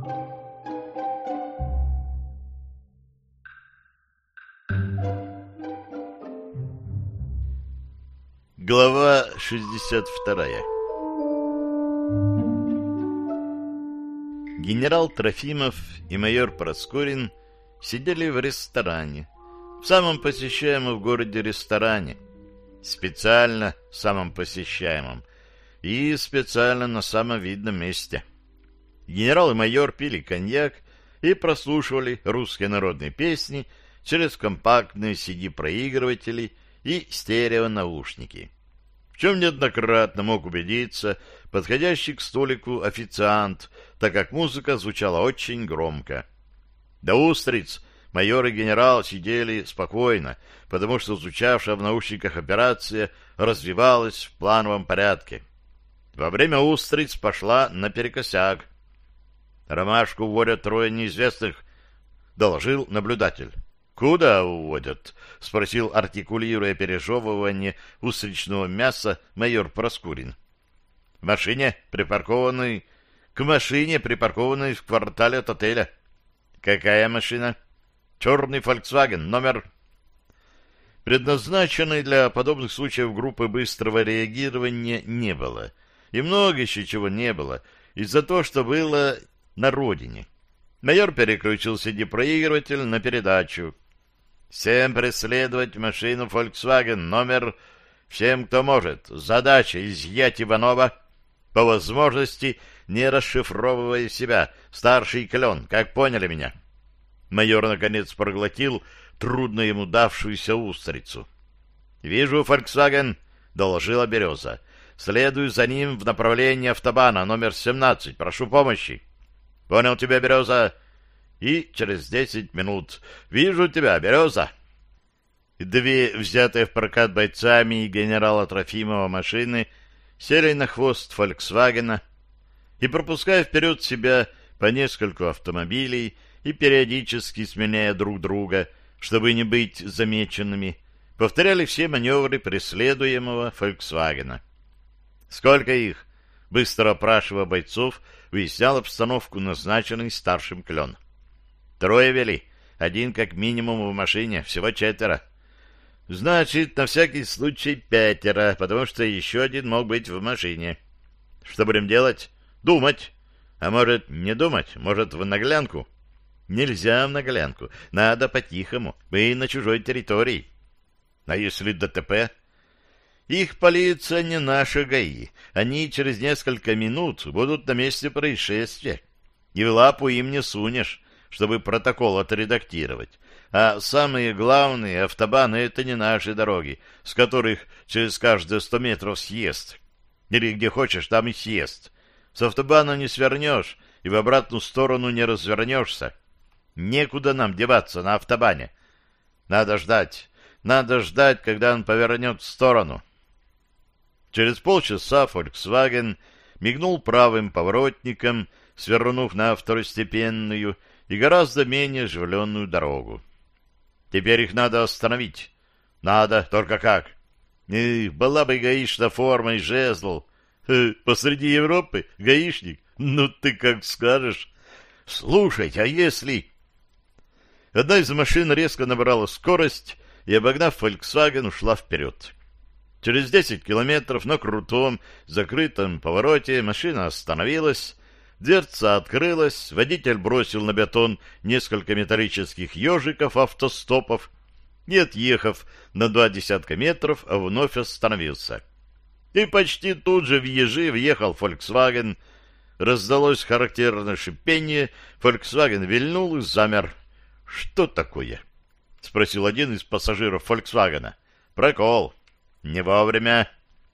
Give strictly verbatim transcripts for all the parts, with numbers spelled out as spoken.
Глава шестьдесят вторая. Генерал Трофимов и майор Проскурин сидели в ресторане, в самом посещаемом в городе ресторане, специально самом посещаемом и специально на самом видном месте. Генерал и майор пили коньяк и прослушивали русские народные песни через компактные си ди-проигрыватели и стереонаушники, в чем неоднократно мог убедиться подходящий к столику официант, так как музыка звучала очень громко. До устриц майор и генерал сидели спокойно, потому что звучавшая в наушниках операция развивалась в плановом порядке. Во время устриц пошла наперекосяк. «Ромашку уводят трое неизвестных», — доложил наблюдатель. «Куда уводят?» — спросил, артикулируя пережевывание устричного мяса, майор Проскурин. «В машине, припаркованной... К машине, припаркованной в квартале от отеля». «Какая машина?» «Черный Volkswagen, номер...» Предназначенной для подобных случаев группы быстрого реагирования не было. И много еще чего не было, из-за того, что было на родине. Майор переключил си ди-проигрыватель на передачу. «Всем преследовать машину Volkswagen, номер... Всем, кто может. Задача — изъять Иванова, по возможности не расшифровывая себя. Старший клен, как поняли меня?» Майор, наконец, проглотил трудно ему давшуюся устрицу. «Вижу Volkswagen», — доложила Береза. «Следую за ним в направлении автобана, номер семнадцать. Прошу помощи». «Понял тебя, Береза». И через десять минут: «Вижу тебя, Береза». Две взятые в прокат бойцами и генерала Трофимова машины сели на хвост «Фольксвагена» и, пропуская вперед себя по нескольку автомобилей и периодически сменяя друг друга, чтобы не быть замеченными, повторяли все маневры преследуемого «Фольксвагена». «Сколько их?» — быстро опрашивая бойцов, выяснял обстановку назначенный старшим клен. «Трое вели, один как минимум в машине, всего четверо». «Значит, на всякий случай пятеро, потому что еще один мог быть в машине». «Что будем делать?» «Думать». «А может, не думать? Может, в наглянку?» «Нельзя в наглянку. Надо по-тихому. Мы на чужой территории». «А если ДТП?» «Их полиция не наша ГАИ. Они через несколько минут будут на месте происшествия. И в лапу им не сунешь, чтобы протокол отредактировать. А самые главные автобаны — это не наши дороги, с которых через каждые сто метров съезд. Или где хочешь, там и съезд. С автобана не свернешь и в обратную сторону не развернешься. Некуда нам деваться на автобане. Надо ждать, надо ждать, когда он повернет в сторону». Через полчаса Volkswagen мигнул правым поворотником, свернув на второстепенную и гораздо менее оживленную дорогу. «Теперь их надо остановить». «Надо, только как?» «Эх, была бы гаишная форма и жезл». Э, «Посреди Европы? Гаишник? Ну ты как скажешь». «Слушайте, а если...» Одна из машин резко набрала скорость и, обогнав Volkswagen, ушла вперед. Через десять километров на крутом, закрытом повороте машина остановилась, дверца открылась, водитель бросил на бетон несколько металлических ежиков автостопов и, отъехав на два десятка метров, вновь остановился. И почти тут же в ежи въехал Volkswagen. Раздалось характерное шипение, Volkswagen вильнул и замер. «Что такое?» — спросил один из пассажиров Volkswagen. «Прокол. Не вовремя».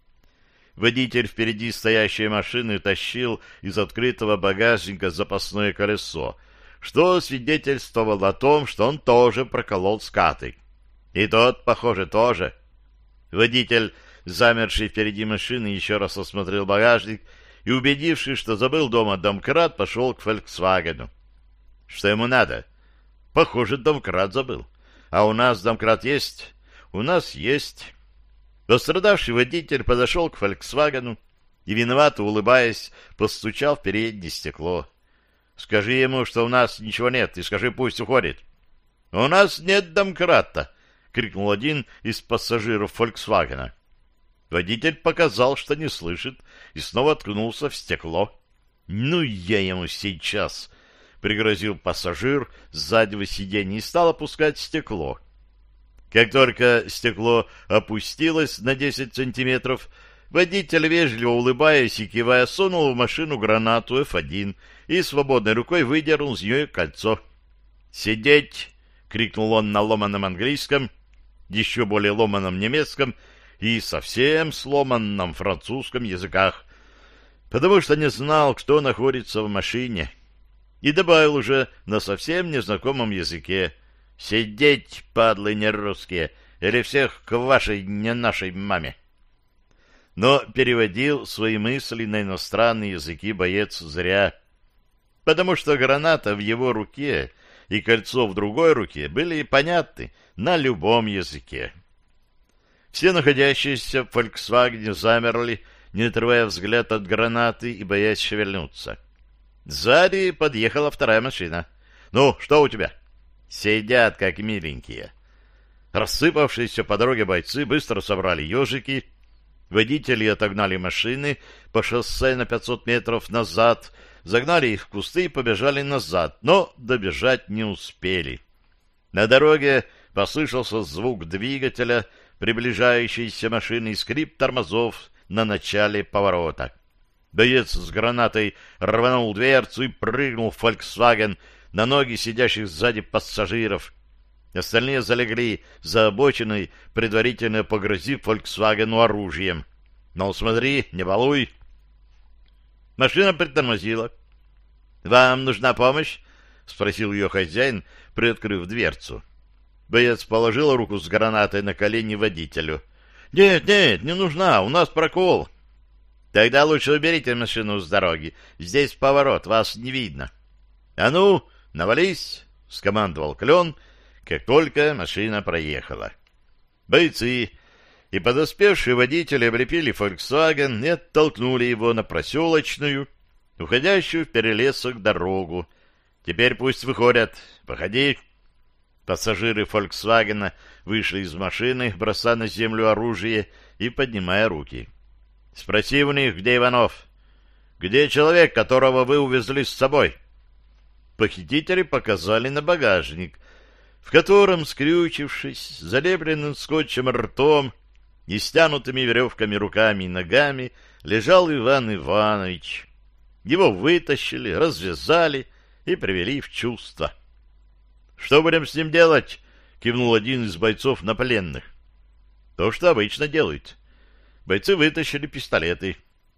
Водитель впереди стоящей машины тащил из открытого багажника запасное колесо, что свидетельствовало о том, что он тоже проколол скаты. И тот, похоже, тоже. Водитель, замерший впереди машины, еще раз осмотрел багажник и, убедившись, что забыл дома домкрат, пошел к «Фольксвагену». Что ему надо? Похоже, домкрат забыл. А у нас домкрат есть? У нас есть. Пострадавший водитель подошел к «Фольксвагену» и, виновато улыбаясь, постучал в переднее стекло. Скажи ему, что у нас ничего нет, и скажи, пусть уходит. — У нас нет домкрата! — крикнул один из пассажиров «Фольксвагена». Водитель показал, что не слышит, и снова ткнулся в стекло. — Ну, я ему сейчас! — пригрозил пассажир с заднего сиденья и стал опускать стекло. Как только стекло опустилось на десять сантиметров, водитель, вежливо улыбаясь и кивая, сунул в машину гранату эф один и свободной рукой выдернул из нее кольцо. «Сидеть!» — крикнул он на ломаном английском, еще более ломаном немецком и совсем сломанном французском языках, потому что не знал, кто находится в машине, и добавил уже на совсем незнакомом языке: «Сидеть, падлы нерусские, или всех к вашей, не нашей маме!» Но переводил свои мысли на иностранные языки боец зря, потому что граната в его руке и кольцо в другой руке были понятны на любом языке. Все находящиеся в «Фольксвагене» замерли, не отрывая взгляд от гранаты и боясь шевельнуться. Сзади подъехала вторая машина. «Ну, что у тебя?» «Сидят, как миленькие». Рассыпавшиеся по дороге бойцы быстро собрали ежики. Водители отогнали машины по шоссе на пятьсот метров назад, загнали их в кусты и побежали назад, но добежать не успели. На дороге послышался звук двигателя приближающейся машины и скрип тормозов на начале поворота. Боец с гранатой рванул дверцу и прыгнул в «Фольксваген» на ноги сидящих сзади пассажиров. Остальные залегли за обочиной, предварительно погрозив «Фольксвагену» оружием. «Ну, смотри, не балуй!» Машина притормозила. «Вам нужна помощь?» — спросил ее хозяин, приоткрыв дверцу. Боец положил руку с гранатой на колени водителю. «Нет, нет, не нужна, у нас прокол». «Тогда лучше уберите машину с дороги. Здесь поворот, вас не видно». «А ну, навались!» — скомандовал Клен, как только машина проехала. Бойцы и подоспевшие водители облепили «Фольксваген» и оттолкнули его на проселочную, уходящую в перелесок дорогу. «Теперь пусть выходят. Походи». Пассажиры «Фольксвагена» вышли из машины, бросая на землю оружие и поднимая руки. «Спроси у них, где Иванов? Где человек, которого вы увезли с собой?» Похитители показали на багажник, в котором, скрючившись, залепленным скотчем ртом и стянутыми веревками руками и ногами, лежал Иван Иванович. Его вытащили, развязали и привели в чувство. «Что будем с ним делать?» — кивнул один из бойцов на пленных. «То, что обычно делают». Бойцы вытащили пистолеты.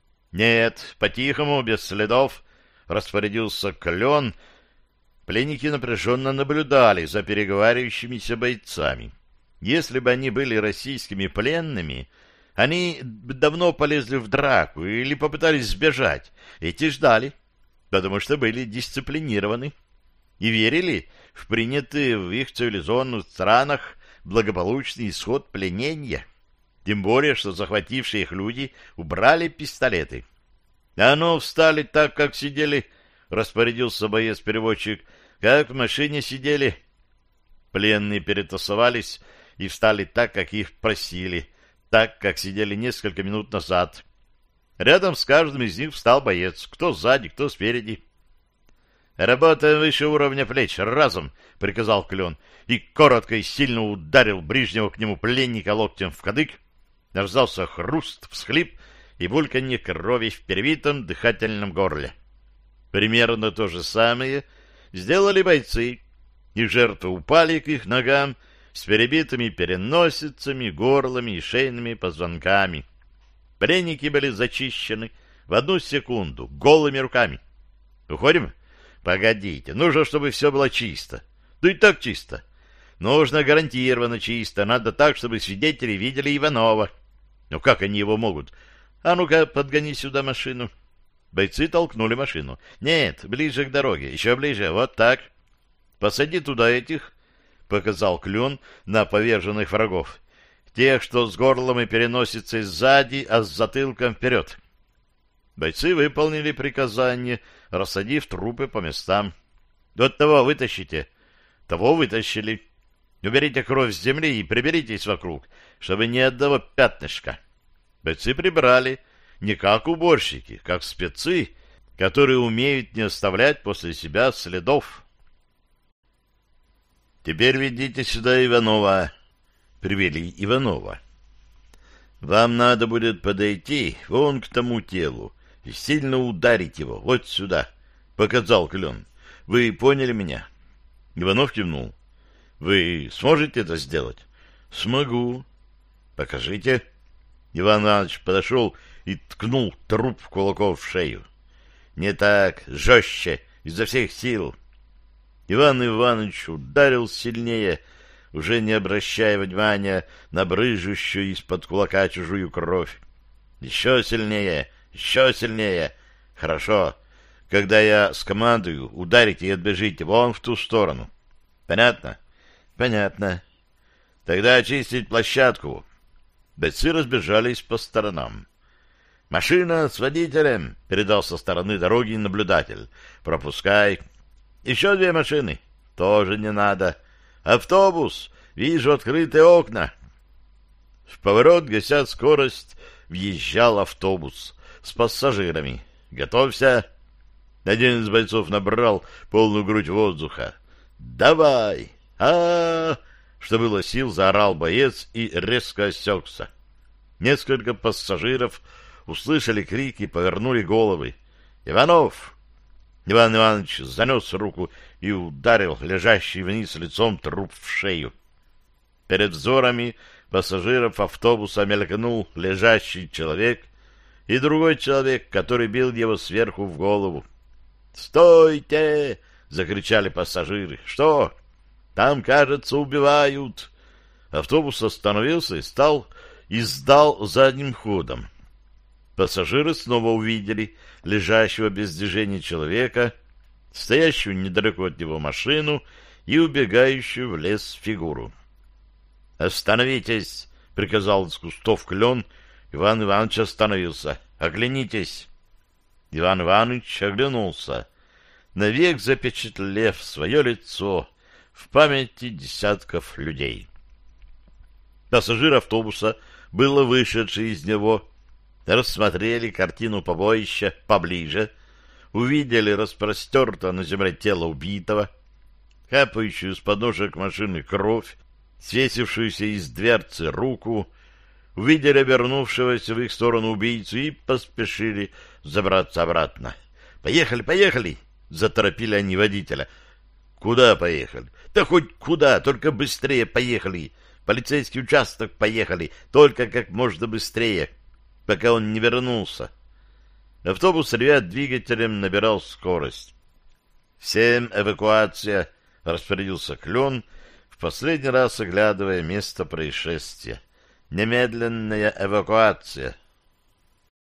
«Нет, по-тихому, без следов», — распорядился Клен. Пленники напряженно наблюдали за переговаривающимися бойцами. Если бы они были российскими пленными, они давно полезли в драку или попытались сбежать. Эти ждали, потому что были дисциплинированы и верили в принятый в их цивилизованных странах благополучный исход пленения. Тем более, что захватившие их люди убрали пистолеты. — А ну, встали так, как сидели, — распорядился боец-переводчик, — как в машине сидели. Пленные перетасовались и встали так, как их просили, так, как сидели несколько минут назад. Рядом с каждым из них встал боец, кто сзади, кто спереди. — Работаем выше уровня плеч, разом, — приказал Клен, и коротко и сильно ударил ближнего к нему пленника локтем в кадык. Раздался хруст, всхлип и бульканье крови в перевитом дыхательном горле. Примерно то же самое сделали бойцы, и жертвы упали к их ногам с перебитыми переносицами, горлами и шейными позвонками. Пленники были зачищены в одну секунду голыми руками. «Уходим?» «Погодите, нужно, чтобы все было чисто». «Да и так чисто». «Нужно гарантированно чисто, надо так, чтобы свидетели видели Иванова». «Ну как они его могут?» «А ну-ка, подгони сюда машину». Бойцы толкнули машину. «Нет, ближе к дороге, еще ближе, вот так». «Посади туда этих», — показал Клен на поверженных врагов. «Тех, что с горлом и переносицей сзади, а с затылком вперед». Бойцы выполнили приказание, рассадив трупы по местам. Вот того вытащите, того вытащили. Уберите кровь с земли и приберитесь вокруг, чтобы ни одного пятнышка. Бойцы прибрали, не как уборщики, как спецы, которые умеют не оставлять после себя следов. Теперь ведите сюда Иванова. Привели Иванова. Вам надо будет подойти вон к тому телу и сильно ударить его, вот сюда, — показал Клен. Вы поняли меня? Иванов кивнул. Вы сможете это сделать? Смогу. Покажите. Иван Иванович подошел и ткнул труп кулаком в шею. Не так, жестче, изо всех сил. Иван Иванович ударил сильнее, уже не обращая внимания на брыжущую из-под кулака чужую кровь. Еще сильнее, еще сильнее. Хорошо. Когда я скомандую, ударите и отбежите вон в ту сторону. Понятно? Понятно. Тогда очистить площадку. Бойцы разбежались по сторонам. «Машина с водителем!» — передал со стороны дороги наблюдатель. «Пропускай!» «Еще две машины!» «Тоже не надо!» «Автобус! Вижу открытые окна!» В поворот, гася скорость, въезжал автобус с пассажирами. «Готовься!» Один из бойцов набрал полную грудь воздуха. «Давай! А-а-а!» Что было сил, заорал боец и резко осекся. Несколько пассажиров услышали крики и повернули головы. «Иванов!» Иван Иванович занес руку и ударил лежащий вниз лицом труп в шею. Перед взорами пассажиров автобуса мелькнул лежащий человек и другой человек, который бил его сверху в голову. «Стойте!» — закричали пассажиры. «Что? Там, кажется, убивают!» Автобус остановился и стал и сдал задним ходом. Пассажиры снова увидели лежащего без движения человека, стоящую недалеко от него машину и убегающую в лес фигуру. «Остановитесь!» — приказал из кустов Клен. Иван Иванович остановился. «Оглянитесь!» Иван Иванович оглянулся, навек запечатлев свое лицо в памяти десятков людей. Пассажир автобуса, было вышедший из него, рассмотрели картину побоища поближе, увидели распростертое на земле тело убитого, капающую с подножек машины кровь, свесившуюся из дверцы руку, увидели обернувшегося в их сторону убийцу и поспешили забраться обратно. «Поехали, поехали!» — заторопили они водителя. «Куда поехали?» «Да хоть куда, только быстрее поехали! Полицейский участок поехали, только как можно быстрее, пока он не вернулся». Автобус, ревя двигателем, набирал скорость. «Всем эвакуация!» — распорядился Клен, в последний раз оглядывая место происшествия. «Немедленная эвакуация!»